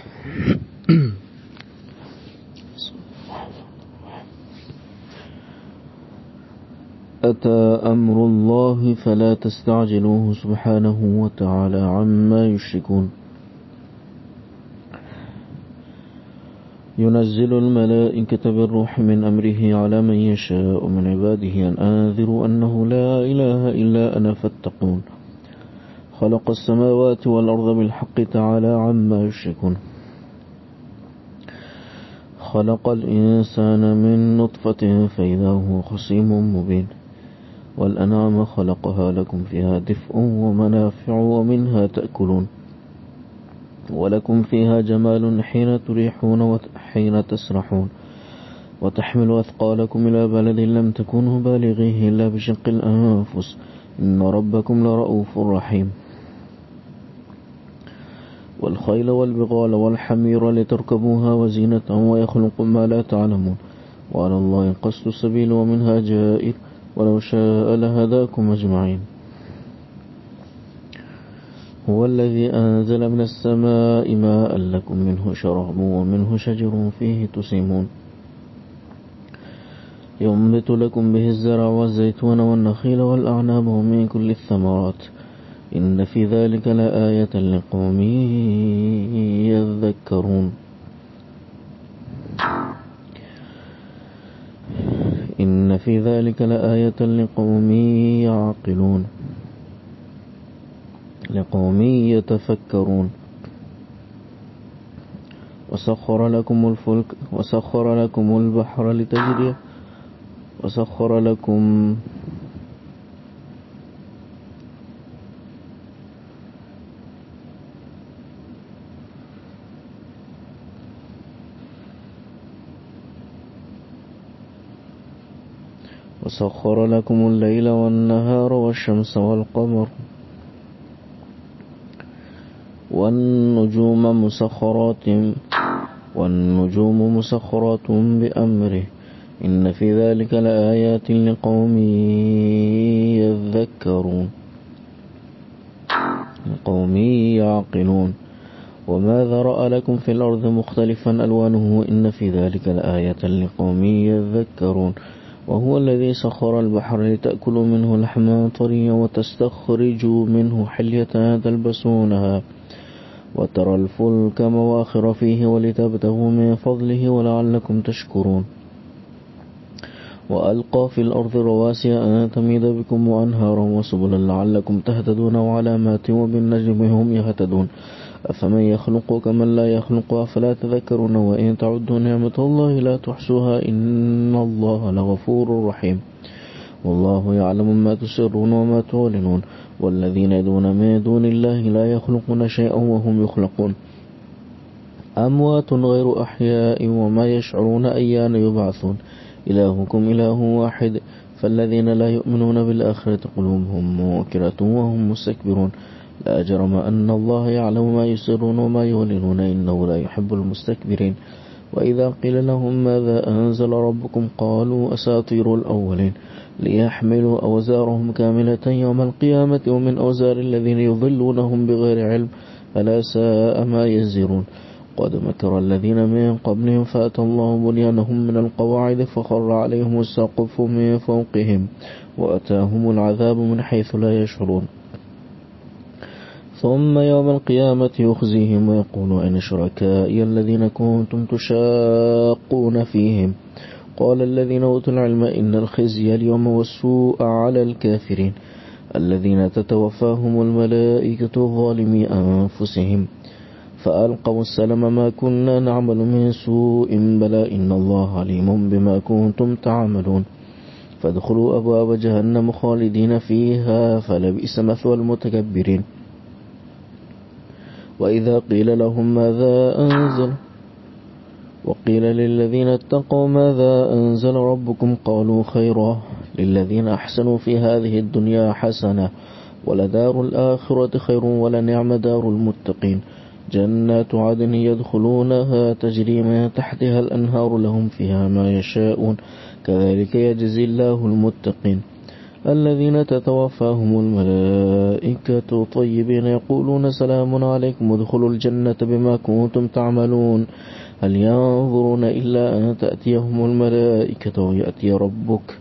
أتى أمر الله فلا تستعجلوه سبحانه وتعالى عما يشركون. ينزل الملائكة بالروح من أمره على من يشاء من عباده أن أنذروا أنه لا إله إلا أنا فاتقون. خلق السماوات والأرض بالحق تعالى عما يشركون. خلق الإنسان من نطفة فإذا هو خصيم مبين. والأنعام خلقها لكم فيها دفء ومنافع ومنها تأكلون ولكم فيها جمال حين تريحون وحين تسرحون وتحمل أثقالكم إلى بلد لم تكونوا بالغيه إلا بشق الأنفس إن ربكم لرؤوف رحيم. والخيل والبغال والحمير لتركبوها وزينة ويخلق ما لا تعلمون وعلى الله قصد السبيل ومنها جائر ولو شاء لهداكم أجمعين. هو الذي أنزل من السماء ماء لكم منه شراب ومنه شجر فيه تسيمون ينبت لكم به الزرع والزيتون والنخيل والأعناب ومن كل الثمرات إن في ذلك لآية لقوم يذكرون. إن في ذلك لآية لقوم يعقلون لقوم يتفكرون. وسخر لكم الفلك وسخر لكم البحر لتجري وسخر لكم الليل والنهار والشمس والقمر والنجوم مسخرات بأمره إن في ذلك لآيات لقوم يذكرون لقوم يعقلون. وما ذرأ لكم في الأرض مختلفا ألوانه إن في ذلك لآية لقوم يذكرون. وهو الذي سخر البحر لتأكلوا منه لحما طريا وتستخرجوا منه حلية تلبسونها وترى الفلك مواخر فيه ولتبتغوا من فضله ولعلكم تشكرون. وألقى في الأرض رواسي أن تميد بكم وأنهارا وسبلا لعلكم تهتدون وعلامات وبالنجم هم يهتدون. أفمن يخلق كمن لا يخلق أفلا تذكرون. وإن تعدوا نعمة الله لا تحصوها إن الله لغفور رحيم. والله يعلم ما تسرون وما تعلنون. والذين يدعون من دون الله لا يخلقون شيئا وهم يخلقون أموات غير أحياء وما يشعرون أيان يبعثون. إلهكم إله واحد فالذين لا يؤمنون بالآخرة قلوبهم منكرة وهم مستكبرون. لا جرم أن الله يعلم ما يسرون وما يعلنون إنه لا يحب المستكبرين. وإذا قيل لهم ماذا أنزل ربكم قالوا أساطير الأولين ليحملوا أوزارهم كاملة يوم القيامة ومن أوزار الذين يضلونهم بغير علم ألا ساء ما يزرون. قد مكر الذين من قبلهم فأتى الله بنيانهم من القواعد فخر عليهم السقف من فوقهم وأتاهم العذاب من حيث لا يشعرون. ثم يوم القيامة يخزيهم ويقول أين شركائي الذين كنتم تشاقون فيهم قال الذين أوتوا العلم إن الخزي اليوم والسوء على الكافرين الذين تتوفاهم الملائكة ظالمي أنفسهم فألقوا السلم ما كنا نعمل من سوء بلى إن الله عليم بما كنتم تعملون. فادخلوا أبواب جهنم خالدين فيها فلبئس مثوى المتكبرين. وإذا قيل لهم ماذا أنزل وقيل للذين اتقوا ماذا أنزل ربكم قالوا خيرا للذين أحسنوا في هذه الدنيا حسنة ولدار الآخرة خير ولنعم دار المتقين جنات عدن يدخلونها تجري من تحتها الأنهار لهم فيها ما يشاءون كذلك يجزي الله المتقين. الذين تتوفاهم الملائكة طيبين يقولون سلام عليكم ادخلوا الجنة بما كنتم تعملون هل ينظرون إلا أن تأتيهم الملائكة أو يأتي ربك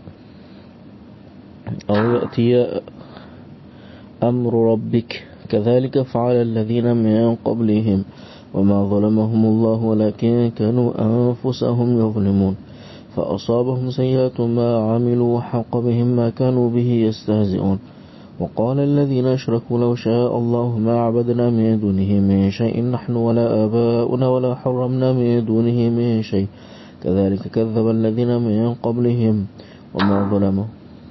أو يأتي أمر ربك كذلك فعل الذين من قبلهم وما ظلمهم الله ولكن كانوا أنفسهم يظلمون فأصابهم سيئات ما عملوا وحق بهم ما كانوا به يستهزئون وقال الذين أشركوا لو شاء الله ما عبدنا من دونه من شيء نحن ولا آباؤنا ولا حرمنا من دونه من شيء كذلك كذب الذين من قبلهم وما ظلموا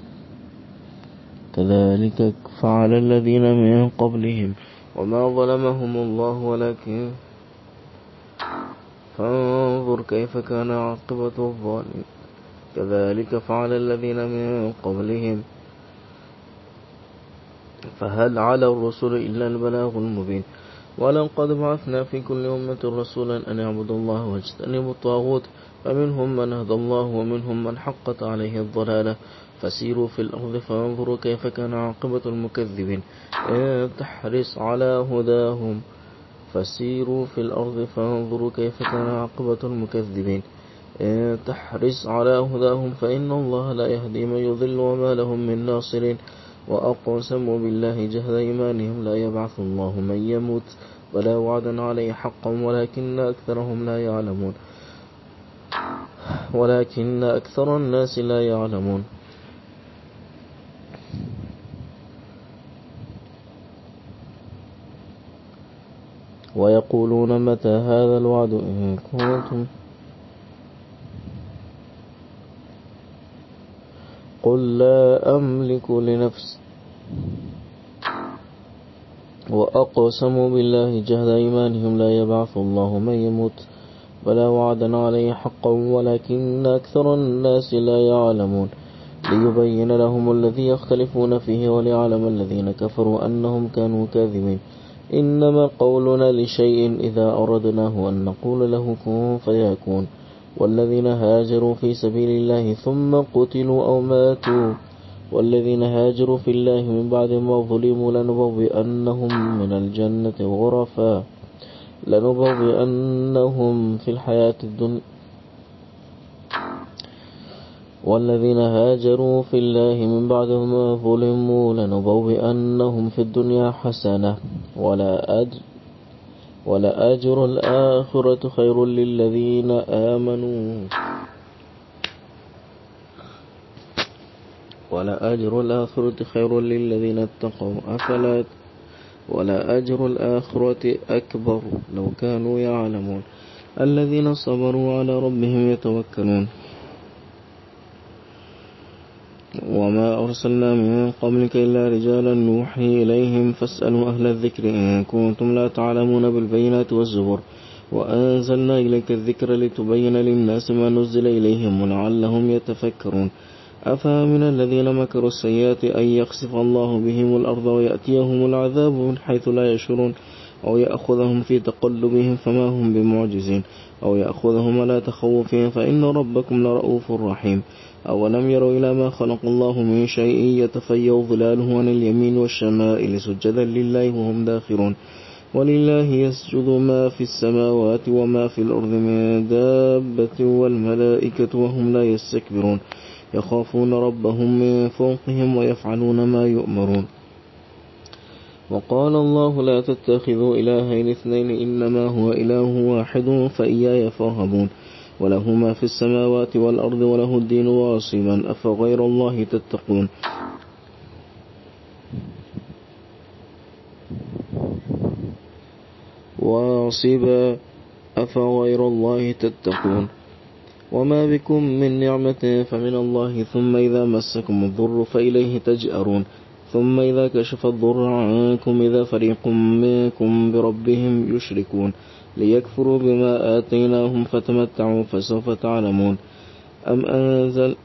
كذلك فعل الذين من قبلهم وما ظلمهم الله ولكن فانظر كيف كان عاقبة الظالمين كذلك فعل الذين من قبلهم فهل على الرسل إلا البلاغ المبين ولقد بعثنا في كل أمة رسولا أن يعبدوا الله واجتنبوا الطاغوت فمنهم من هدى الله ومنهم من حقت عليه الضلالة فسيروا في الأرض فانظروا كيف كان عاقبة المكذبين إن تحرص على هداهم فسيروا في الأرض فانظروا كيف كان عاقبة المكذبين إن تحرص على هداهم فإن الله لا يهدي من يضل وما لهم من ناصرين وأقسموا بالله جهد إيمانهم لا يبعث الله من يموت ولا وعدا عليه حقا ولكن أكثرهم لا يعلمون ولكن أكثر الناس لا يعلمون ويقولون متى هذا الوعد إن كنتم قل لا أملك لنفسي وأقسموا بالله جهد إيمانهم لا يبعث الله من يموت ولا وعدا عليه حقا ولكن أكثر الناس لا يعلمون ليبين لهم الذي يختلفون فيه وليعلم الذين كفروا أنهم كانوا كاذبين إنما قولنا لشيء إذا أردناه أن نقول له كن فيكون والذين هاجروا في سبيل الله ثم قتلوا أو ماتوا والذين هاجروا في الله من بعد ما ظلموا لنبوئنهم من الجنة غرفا لنبوئنهم في الحياة الدنيا والذين هاجروا في الله من بعد ما ظلموا لنبوئنهم في الدنيا حسنة ولا أجر الآخرة خير للذين آمنوا ولا أجر الآخرة خير للذين اتقوا ولا أجر الآخرة أكبر لو كانوا يعلمون الذين صبروا على ربهم يتوكلون وما أرسلنا من قبلك إلا رجالا نوحي إليهم فاسألوا أهل الذكر إن كنتم لا تعلمون بالبينات والزبر وأنزلنا إليك الذكر لتبين للناس ما نزل إليهم ولعلهم يتفكرون أفمن الذين مكروا السيئات أن يخسف الله بهم الأرض ويأتيهم العذاب من حيث لا يشعرون أو يأخذهم في تقلبهم فما هم بمعجزين أو يأخذهم على تخوفهم فإن ربكم لرؤوف رحيم أولم يروا إلى ما خلق الله من شيء يتفيأ ظلاله عن اليمين والشمائل سجدا لله وهم داخرون ولله يسجد ما في السماوات وما في الأرض من دابة والملائكة وهم لا يستكبرون يخافون ربهم من فوقهم ويفعلون ما يؤمرون وقال الله لا تتخذوا إلهين اثنين إنما هو إله واحد فإياي فارهبون وله ما في السماوات والأرض وله الدين واصبا أفغير الله تتقون أفغير الله تتقون وما بكم من نعمة فمن الله ثم إذا مسكم الضر فإليه تجأرون ثم إذا كشف الضر عنكم إذا فريق منكم بربهم يشركون ليكفروا بما آتيناهم فتمتعوا فسوف تعلمون أم أنزل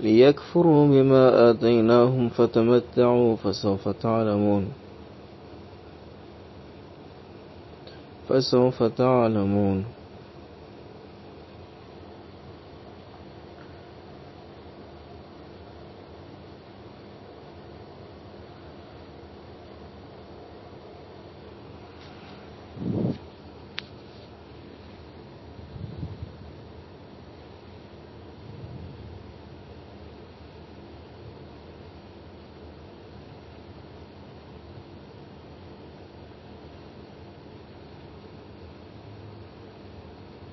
ليكفروا بما آتيناهم فتمتعوا فسوف تعلمون